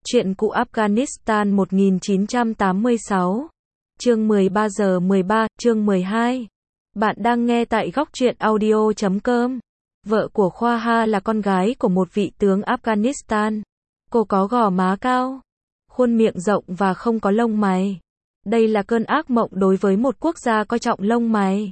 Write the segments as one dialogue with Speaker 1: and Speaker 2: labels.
Speaker 1: Chuyện cũ Afghanistan 1986. Chương 13 giờ 13, chương 12. Bạn đang nghe tại góc truyện audio.com. Vợ của Khoa Ha là con gái của một vị tướng Afghanistan. Cô có gò má cao, khuôn miệng rộng và không có lông mày. Đây là cơn ác mộng đối với một quốc gia coi trọng lông mày.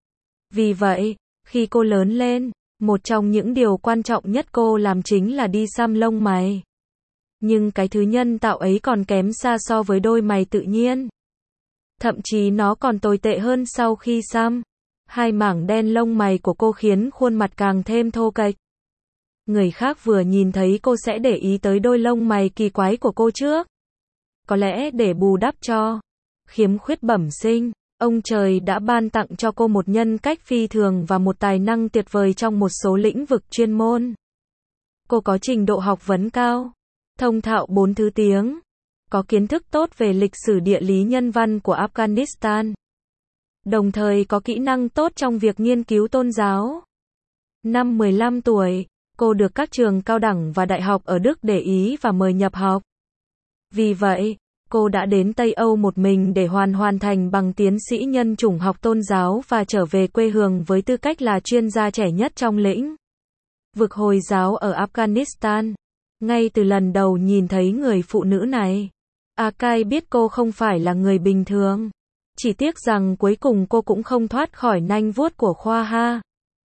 Speaker 1: Vì vậy, khi cô lớn lên, một trong những điều quan trọng nhất cô làm chính là đi xăm lông mày. Nhưng cái thứ nhân tạo ấy còn kém xa so với đôi mày tự nhiên. Thậm chí nó còn tồi tệ hơn sau khi xăm. Hai mảng đen lông mày của cô khiến khuôn mặt càng thêm thô kệch. Người khác vừa nhìn thấy cô sẽ để ý tới đôi lông mày kỳ quái của cô trước. Có lẽ để bù đắp cho khiếm khuyết bẩm sinh, ông trời đã ban tặng cho cô một nhân cách phi thường và một tài năng tuyệt vời trong một số lĩnh vực chuyên môn. Cô có trình độ học vấn cao, thông thạo 4 thứ tiếng, có kiến thức tốt về lịch sử địa lý nhân văn của Afghanistan, đồng thời có kỹ năng tốt trong việc nghiên cứu tôn giáo. Năm 15 tuổi, cô được các trường cao đẳng và đại học ở Đức để ý và mời nhập học. Vì vậy, cô đã đến Tây Âu một mình để hoàn thành bằng tiến sĩ nhân chủng học tôn giáo và trở về quê hương với tư cách là chuyên gia trẻ nhất trong lĩnh vực Hồi giáo ở Afghanistan. Ngay từ lần đầu nhìn thấy người phụ nữ này, Akai biết cô không phải là người bình thường. Chỉ tiếc rằng cuối cùng cô cũng không thoát khỏi nanh vuốt của Khoa Ha.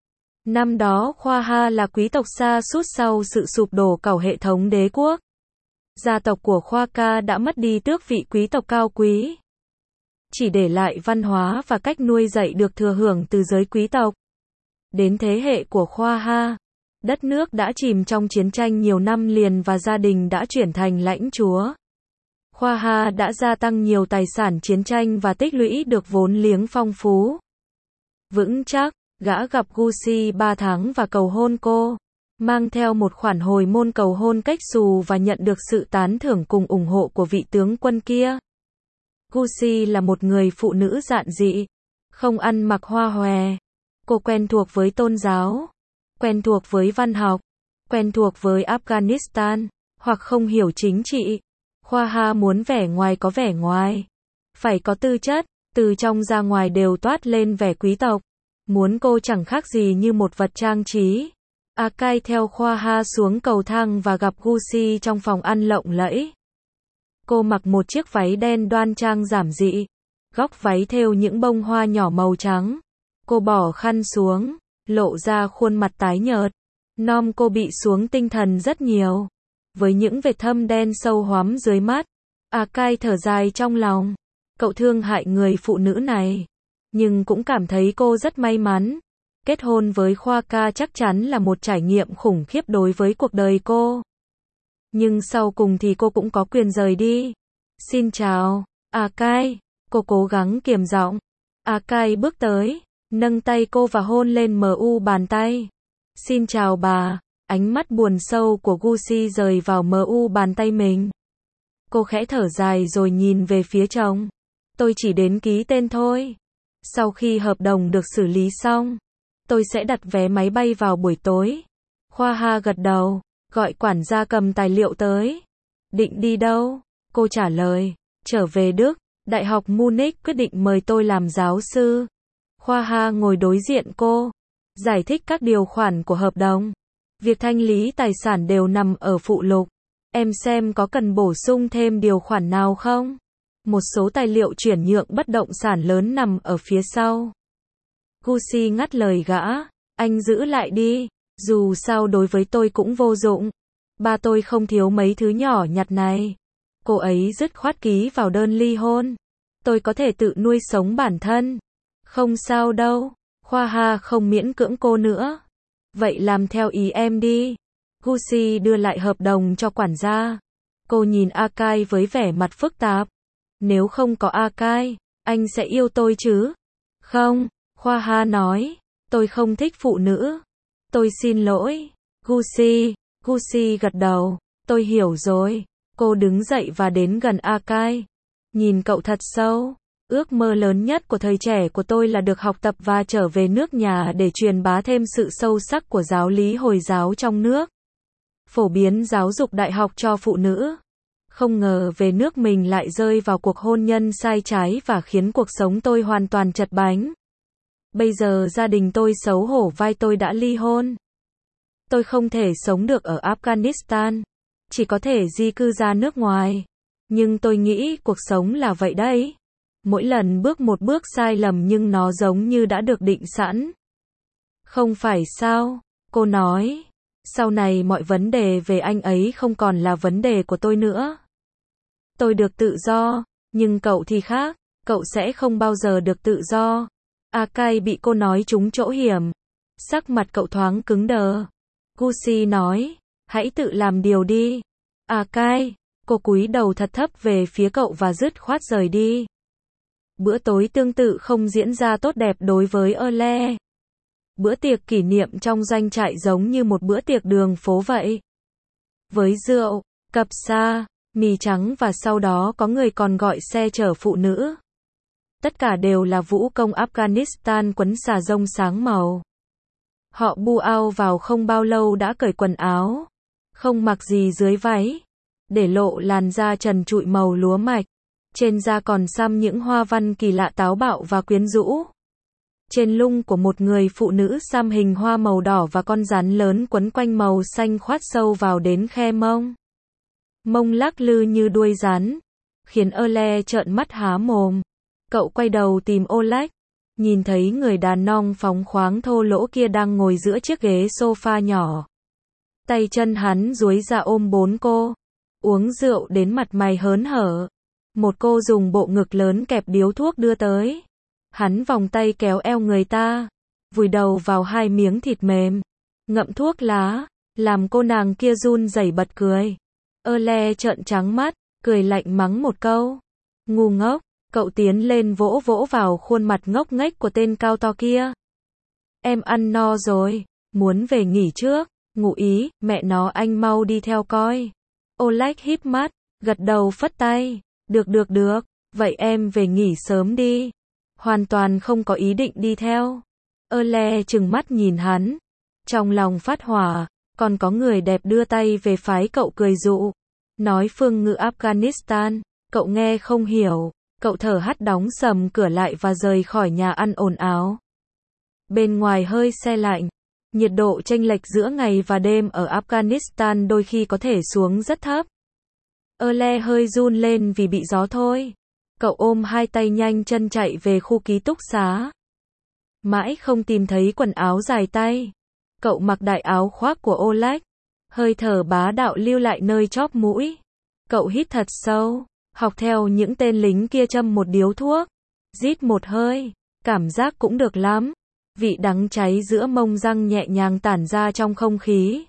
Speaker 1: Năm đó Khoa Ha là quý tộc sa sút sau sự sụp đổ của hệ thống đế quốc. Gia tộc của Khoa Ca đã mất đi tước vị quý tộc cao quý, chỉ để lại văn hóa và cách nuôi dạy được thừa hưởng từ giới quý tộc. Đến thế hệ của Khoa Ha, đất nước đã chìm trong chiến tranh nhiều năm liền và gia đình đã chuyển thành lãnh chúa. Khoa Ha đã gia tăng nhiều tài sản chiến tranh và tích lũy được vốn liếng phong phú. Vững chắc, gã gặp Gusi 3 tháng và cầu hôn cô, mang theo một khoản hồi môn cầu hôn cách xù và nhận được sự tán thưởng cùng ủng hộ của vị tướng quân kia. Gusi là một người phụ nữ giản dị, không ăn mặc hoa hòe. Cô quen thuộc với tôn giáo, quen thuộc với văn học, quen thuộc với Afghanistan, hoặc không hiểu chính trị. Khoa Ha muốn vẻ ngoài có vẻ ngoài, phải có tư chất, từ trong ra ngoài đều toát lên vẻ quý tộc. Muốn cô chẳng khác gì như một vật trang trí. Akai theo Khoa Ha xuống cầu thang và gặp Gusi trong phòng ăn lộng lẫy. Cô mặc một chiếc váy đen đoan trang giản dị, góc váy thêu những bông hoa nhỏ màu trắng. Cô bỏ khăn xuống, lộ ra khuôn mặt tái nhợt. Cô bị xuống tinh thần rất nhiều, với những vệt thâm đen sâu hoắm dưới mắt. Akai thở dài trong lòng. Cậu thương hại người phụ nữ này, nhưng cũng cảm thấy cô rất may mắn. Kết hôn với Khoa Ca chắc chắn là một trải nghiệm khủng khiếp đối với cuộc đời cô. Nhưng sau cùng thì cô cũng có quyền rời đi. Xin chào, Akai. Cô cố gắng kiềm giọng. Akai bước tới, nâng tay cô và hôn lên mu bàn tay. Xin chào bà. Ánh mắt buồn sâu của Gusi rời vào mu bàn tay mình. Cô khẽ thở dài rồi nhìn về phía chồng. Tôi chỉ đến ký tên thôi. Sau khi hợp đồng được xử lý xong, tôi sẽ đặt vé máy bay vào buổi tối. Khoa Ha gật đầu, gọi quản gia cầm tài liệu tới. Định đi đâu? Cô trả lời, trở về Đức. Đại học Munich quyết định mời tôi làm giáo sư. Khoa Ha ngồi đối diện cô, giải thích các điều khoản của hợp đồng. Việc thanh lý tài sản đều nằm ở phụ lục. Em xem có cần bổ sung thêm điều khoản nào không? Một số tài liệu chuyển nhượng bất động sản lớn nằm ở phía sau. Gusi ngắt lời gã, anh giữ lại đi, dù sao đối với tôi cũng vô dụng. Ba tôi không thiếu mấy thứ nhỏ nhặt này. Cô ấy dứt khoát ký vào đơn ly hôn. Tôi có thể tự nuôi sống bản thân. Không sao đâu. Khoa Ha không miễn cưỡng cô nữa. Vậy làm theo ý em đi. Gusi đưa lại hợp đồng cho quản gia. Cô nhìn Akai với vẻ mặt phức tạp. Nếu không có Akai, anh sẽ yêu tôi chứ? Không, Khoa Ha nói. Tôi không thích phụ nữ. Tôi xin lỗi. Gusi gật đầu. Tôi hiểu rồi. Cô đứng dậy và đến gần Akai. Nhìn cậu thật sâu. Ước mơ lớn nhất của thời trẻ của tôi là được học tập và trở về nước nhà để truyền bá thêm sự sâu sắc của giáo lý Hồi giáo trong nước. Phổ biến giáo dục đại học cho phụ nữ. Không ngờ về nước mình lại rơi vào cuộc hôn nhân sai trái và khiến cuộc sống tôi hoàn toàn chật bánh. Bây giờ gia đình tôi xấu hổ vai tôi đã ly hôn. Tôi không thể sống được ở Afghanistan, chỉ có thể di cư ra nước ngoài. Nhưng tôi nghĩ cuộc sống là vậy đấy. Mỗi lần bước một bước sai lầm nhưng nó giống như đã được định sẵn. Không phải sao? Cô nói. Sau này mọi vấn đề về anh ấy không còn là vấn đề của tôi nữa. Tôi được tự do, nhưng cậu thì khác, cậu sẽ không bao giờ được tự do. Akai bị cô nói trúng chỗ hiểm. Sắc mặt cậu thoáng cứng đờ. Gucci nói, hãy tự làm điều đi. Akai, cô cúi đầu thật thấp về phía cậu và dứt khoát rời đi. Bữa tối tương tự không diễn ra tốt đẹp đối với Ole. Bữa tiệc kỷ niệm trong doanh trại giống như một bữa tiệc đường phố vậy. Với rượu, cặp sa, mì trắng và sau đó có người còn gọi xe chở phụ nữ. Tất cả đều là vũ công Afghanistan quấn xà rông sáng màu. Họ bu ao vào không bao lâu đã cởi quần áo, không mặc gì dưới váy, để lộ làn da trần trụi màu lúa mạch. Trên da còn xăm những hoa văn kỳ lạ táo bạo và quyến rũ. Trên lưng của một người phụ nữ xăm hình hoa màu đỏ và con rắn lớn quấn quanh màu xanh khoát sâu vào đến khe mông. Mông lắc lư như đuôi rắn, khiến Ole trợn mắt há mồm. Cậu quay đầu tìm Oleg, nhìn thấy người đàn ông phóng khoáng thô lỗ kia đang ngồi giữa chiếc ghế sofa nhỏ. Tay chân hắn duỗi ra ôm bốn cô, uống rượu đến mặt mày hớn hở. Một cô dùng bộ ngực lớn kẹp điếu thuốc đưa tới. Hắn vòng tay kéo eo người ta, vùi đầu vào hai miếng thịt mềm, ngậm thuốc lá, làm cô nàng kia run rẩy bật cười. Ole trợn trắng mắt, cười lạnh mắng một câu. Ngu ngốc, cậu tiến lên vỗ vỗ vào khuôn mặt ngốc nghếch của tên cao to kia. Em ăn no rồi, muốn về nghỉ trước, ngụ ý, mẹ nó anh mau đi theo coi. Oleg híp mắt, gật đầu phất tay. Được, vậy em về nghỉ sớm đi. Hoàn toàn không có ý định đi theo. Ole trừng mắt nhìn hắn. Trong lòng phát hỏa, còn có người đẹp đưa tay về phái cậu cười dụ. Nói phương ngữ Afghanistan, cậu nghe không hiểu. Cậu thở hắt đóng sầm cửa lại và rời khỏi nhà ăn ồn ào. Bên ngoài hơi se lạnh. Nhiệt độ chênh lệch giữa ngày và đêm ở Afghanistan đôi khi có thể xuống rất thấp. Ole hơi run lên vì bị gió thôi. Cậu ôm hai tay nhanh chân chạy về khu ký túc xá. Mãi không tìm thấy quần áo dài tay. Cậu mặc đại áo khoác của Oleg. Hơi thở bá đạo lưu lại nơi chóp mũi. Cậu hít thật sâu, học theo những tên lính kia châm một điếu thuốc. Rít một hơi, cảm giác cũng được lắm. Vị đắng cháy giữa mông răng nhẹ nhàng tản ra trong không khí.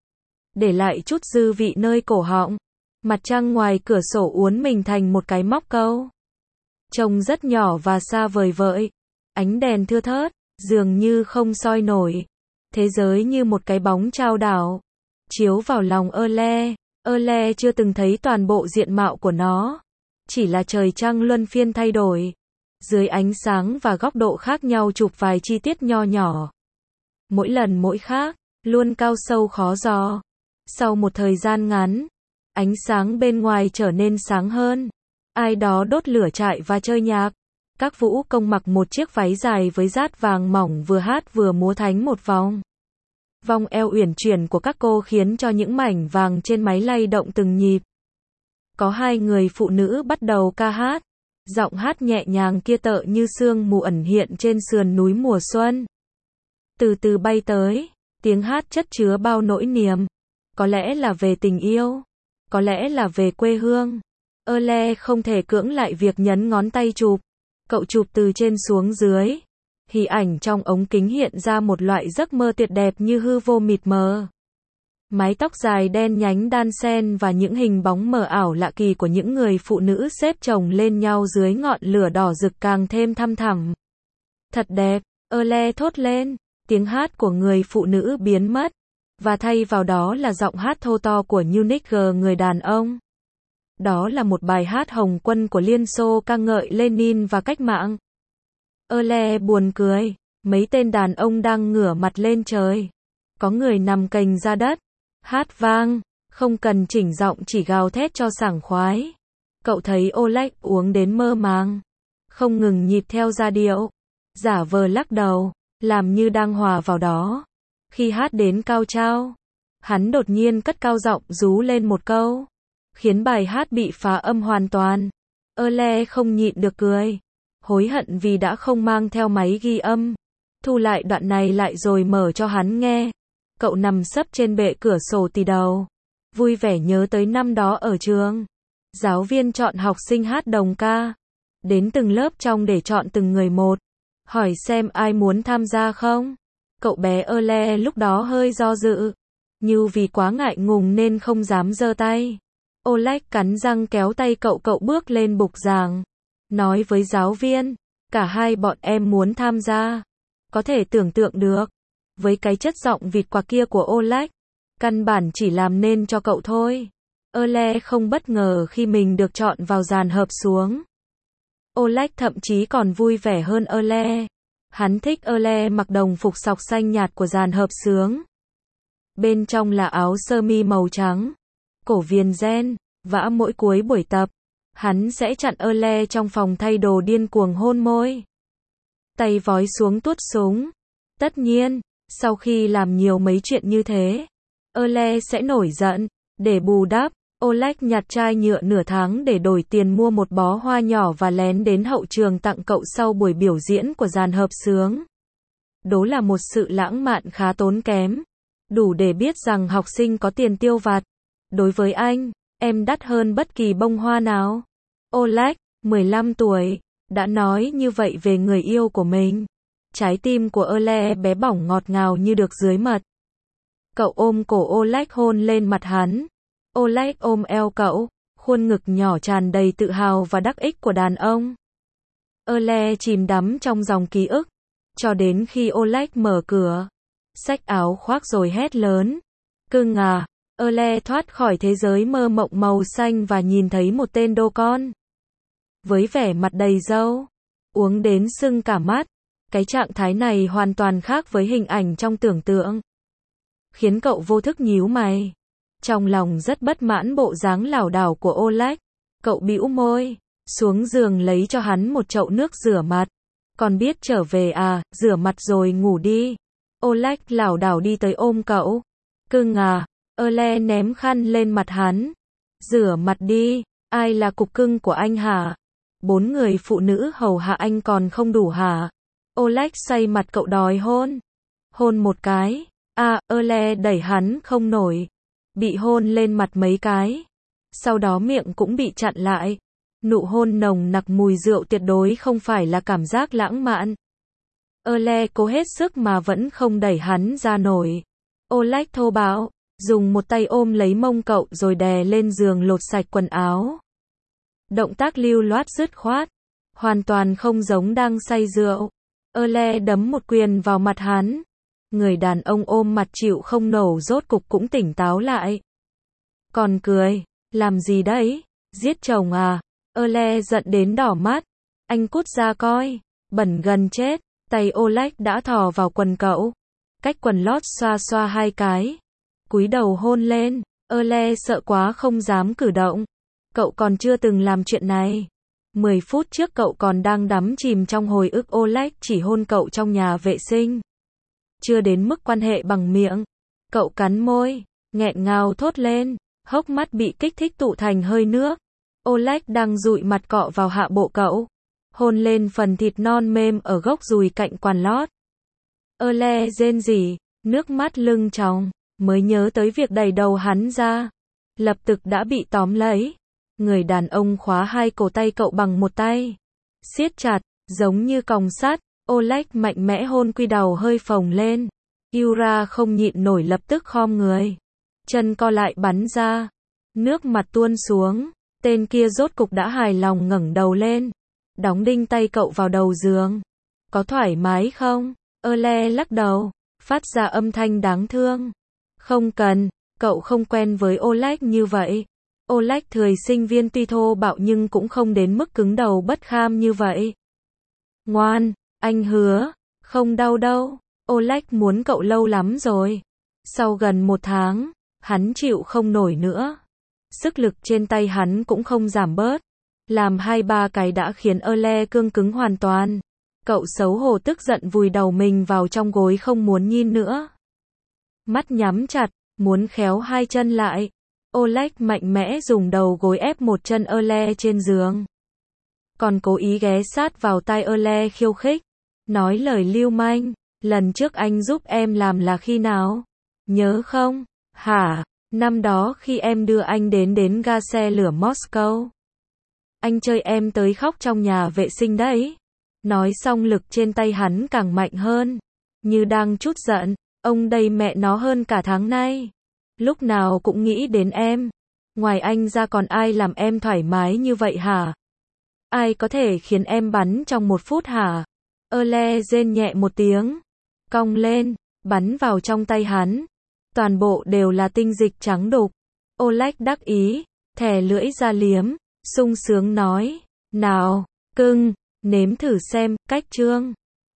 Speaker 1: Để lại chút dư vị nơi cổ họng. Mặt trăng ngoài cửa sổ uốn mình thành một cái móc câu. Trông rất nhỏ và xa vời vợi. Ánh đèn thưa thớt, dường như không soi nổi. Thế giới như một cái bóng chao đảo. Chiếu vào lòng Ole. Ole chưa từng thấy toàn bộ diện mạo của nó. Chỉ là trời trăng luân phiên thay đổi. Dưới ánh sáng và góc độ khác nhau chụp vài chi tiết nho nhỏ. Mỗi lần mỗi khác, luôn cao sâu khó dò. Sau một thời gian ngắn, ánh sáng bên ngoài trở nên sáng hơn. Ai đó đốt lửa trại và chơi nhạc. Các vũ công mặc một chiếc váy dài với dát vàng mỏng vừa hát vừa múa thánh một vòng. Vòng eo uyển chuyển của các cô khiến cho những mảnh vàng trên máy lay động từng nhịp. Có hai người phụ nữ bắt đầu ca hát. Giọng hát nhẹ nhàng kia tựa như sương mù ẩn hiện trên sườn núi mùa xuân. Từ từ bay tới, tiếng hát chất chứa bao nỗi niềm. Có lẽ là về tình yêu, có lẽ là về quê hương. Ole không thể cưỡng lại việc nhấn ngón tay chụp. Cậu chụp từ trên xuống dưới. Hình ảnh trong ống kính hiện ra một loại giấc mơ tuyệt đẹp như hư vô mịt mờ. Mái tóc dài đen nhánh đan xen và những hình bóng mờ ảo lạ kỳ của những người phụ nữ xếp chồng lên nhau dưới ngọn lửa đỏ rực càng thêm thăm thẳm. Thật đẹp, Ole thốt lên. Tiếng hát của người phụ nữ biến mất. Và thay vào đó là giọng hát thô to của Unique người đàn ông. Đó là một bài hát Hồng quân của Liên Xô ca ngợi Lenin và cách mạng. Ole buồn cười. Mấy tên đàn ông đang ngửa mặt lên trời. Có người nằm cành ra đất. Hát vang, Không cần chỉnh giọng, chỉ gào thét cho sảng khoái. Cậu thấy Oleg uống đến mơ màng, không ngừng nhịp theo giai điệu, giả vờ lắc đầu, làm như đang hòa vào đó. Khi hát đến cao trao, hắn đột nhiên cất cao giọng rú lên một câu, khiến bài hát bị phá âm hoàn toàn. Oleg không nhịn được cười, hối hận vì đã không mang theo máy ghi âm. Thu lại đoạn này lại rồi mở cho hắn nghe. Cậu nằm sấp trên bệ cửa sổ tì đầu, vui vẻ nhớ tới năm đó ở trường. Giáo viên chọn học sinh hát đồng ca, đến từng lớp trong để chọn từng người một, hỏi xem ai muốn tham gia không. Cậu bé Ole lúc đó hơi do dự, như vì quá ngại ngùng nên không dám giơ tay. Oleg cắn răng kéo tay cậu, cậu bước lên bục giảng, nói với giáo viên, cả hai bọn em muốn tham gia. Có thể tưởng tượng được, với cái chất giọng vịt quạ kia của Oleg, căn bản chỉ làm nên cho cậu thôi. Ole không bất ngờ khi mình được chọn vào dàn hợp xuống. Oleg thậm chí còn vui vẻ hơn Ole. Hắn thích Ole mặc đồng phục sọc xanh nhạt của dàn hợp xướng. Bên trong là áo sơ mi màu trắng, cổ viền ren, vã mỗi cuối buổi tập. Hắn sẽ chặn Ole trong phòng thay đồ điên cuồng hôn môi. Tay vói xuống tuốt súng. Tất nhiên, sau khi làm nhiều mấy chuyện như thế, Ole sẽ nổi giận. Để bù đắp, Oleg nhặt chai nhựa nửa tháng để đổi tiền mua một bó hoa nhỏ và lén đến hậu trường tặng cậu sau buổi biểu diễn của dàn hợp xướng. Đó là một sự lãng mạn khá tốn kém, đủ để biết rằng học sinh có tiền tiêu vặt. Đối với anh, em đắt hơn bất kỳ bông hoa nào. Oleg, 15 tuổi, đã nói như vậy về người yêu của mình. Trái tim của Ole bé bỏng ngọt ngào như được dưới mật. Cậu ôm cổ Oleg hôn lên mặt hắn. Oleg ôm eo cậu, khuôn ngực nhỏ tràn đầy tự hào và đắc ích của đàn ông. Ole chìm đắm trong dòng ký ức, cho đến khi Oleg mở cửa, xách áo khoác rồi hét lớn. Cưng à! Ole thoát khỏi thế giới mơ mộng màu xanh và nhìn thấy một tên đô con. Với vẻ mặt đầy râu, uống đến sưng cả mắt. Cái trạng thái này hoàn toàn khác với hình ảnh trong tưởng tượng, khiến cậu vô thức nhíu mày. Trong lòng rất bất mãn bộ dáng lảo đảo của Oleg. Cậu bĩu môi, xuống giường lấy cho hắn một chậu nước rửa mặt. Còn biết trở về à, rửa mặt rồi ngủ đi. Oleg lảo đảo đi tới ôm cậu. Cưng à! Ole ném khăn lên mặt hắn. Rửa mặt đi, ai là cục cưng của anh hả? 4 người phụ nữ hầu hạ anh còn không đủ hả? Oleg say mặt cậu đòi hôn. Hôn một cái. À, Ole đẩy hắn không nổi. Bị hôn lên mặt mấy cái. Sau đó miệng cũng bị chặn lại. Nụ hôn nồng nặc mùi rượu tuyệt đối không phải là cảm giác lãng mạn. Ole cố hết sức mà vẫn không đẩy hắn ra nổi. Oleg thô bạo, dùng một tay ôm lấy mông cậu rồi đè lên giường lột sạch quần áo. Động tác lưu loát dứt khoát, hoàn toàn không giống đang say rượu. Ole đấm một quyền vào mặt hắn. Người đàn ông ôm mặt chịu không nổi rốt cục cũng tỉnh táo lại. Còn cười, làm gì đấy? Giết chồng à? Ole giận đến đỏ mắt. Anh cút ra coi, bẩn gần chết. Tay Oleg đã thò vào quần cậu, cách quần lót xoa xoa hai cái, cúi đầu hôn lên. Ole sợ quá không dám cử động. Cậu còn chưa từng làm chuyện này. 10 phút trước cậu còn đang đắm chìm trong hồi ức Oleg chỉ hôn cậu trong nhà vệ sinh. Chưa đến mức quan hệ bằng miệng. Cậu cắn môi, nghẹn ngào thốt lên, hốc mắt bị kích thích tụ thành hơi nước. Oleg đang dụi mặt cọ vào hạ bộ cậu, hôn lên phần thịt non mềm ở gốc dùi cạnh quần lót. Ole rên rỉ, nước mắt lưng tròng, mới nhớ tới việc đẩy đầu hắn ra, lập tức đã bị tóm lấy. Người đàn ông khóa hai cổ tay cậu bằng một tay, siết chặt, giống như còng sắt. Oleg mạnh mẽ hôn quy đầu hơi phồng lên. Yura không nhịn nổi lập tức khom người, chân co lại bắn ra, nước mặt tuôn xuống. Tên kia rốt cục đã hài lòng ngẩng đầu lên, đóng đinh tay cậu vào đầu giường. Có thoải mái không? Ole lắc đầu, phát ra âm thanh đáng thương. Không cần, cậu không quen với Oleg như vậy. Oleg thời sinh viên tuy thô bạo nhưng cũng không đến mức cứng đầu bất kham như vậy. Ngoan, anh hứa, không đau đâu. Oleg muốn cậu lâu lắm rồi. Sau gần 1 tháng, Hắn chịu không nổi nữa. Sức lực trên tay hắn cũng không giảm bớt. Làm 2-3 cái đã khiến Ole cương cứng hoàn toàn. Cậu xấu hổ tức giận vùi đầu mình vào trong gối không muốn nhìn nữa. Mắt nhắm chặt, muốn khéo hai chân lại. Oleg mạnh mẽ dùng đầu gối ép một chân Ole trên giường. Còn cố ý ghé sát vào tai Ole khiêu khích. Nói lời lưu manh, lần trước anh giúp em làm là khi nào? Nhớ không? Hả? Năm đó khi em đưa anh đến ga xe lửa Moscow. Anh chơi em tới khóc trong nhà vệ sinh đấy. Nói xong lực trên tay hắn càng mạnh hơn. Như đang trút giận, ông đây mẹ nó hơn cả tháng nay. Lúc nào cũng nghĩ đến em. Ngoài anh ra còn ai làm em thoải mái như vậy hả? Ai có thể khiến em bắn trong 1 phút hả? Ole rên nhẹ một tiếng. Cong lên, bắn vào trong tay hắn. Toàn bộ đều là tinh dịch trắng đục. Oleg đắc ý, thè lưỡi ra liếm, sung sướng nói. Nào, cưng, nếm thử xem, cách trương.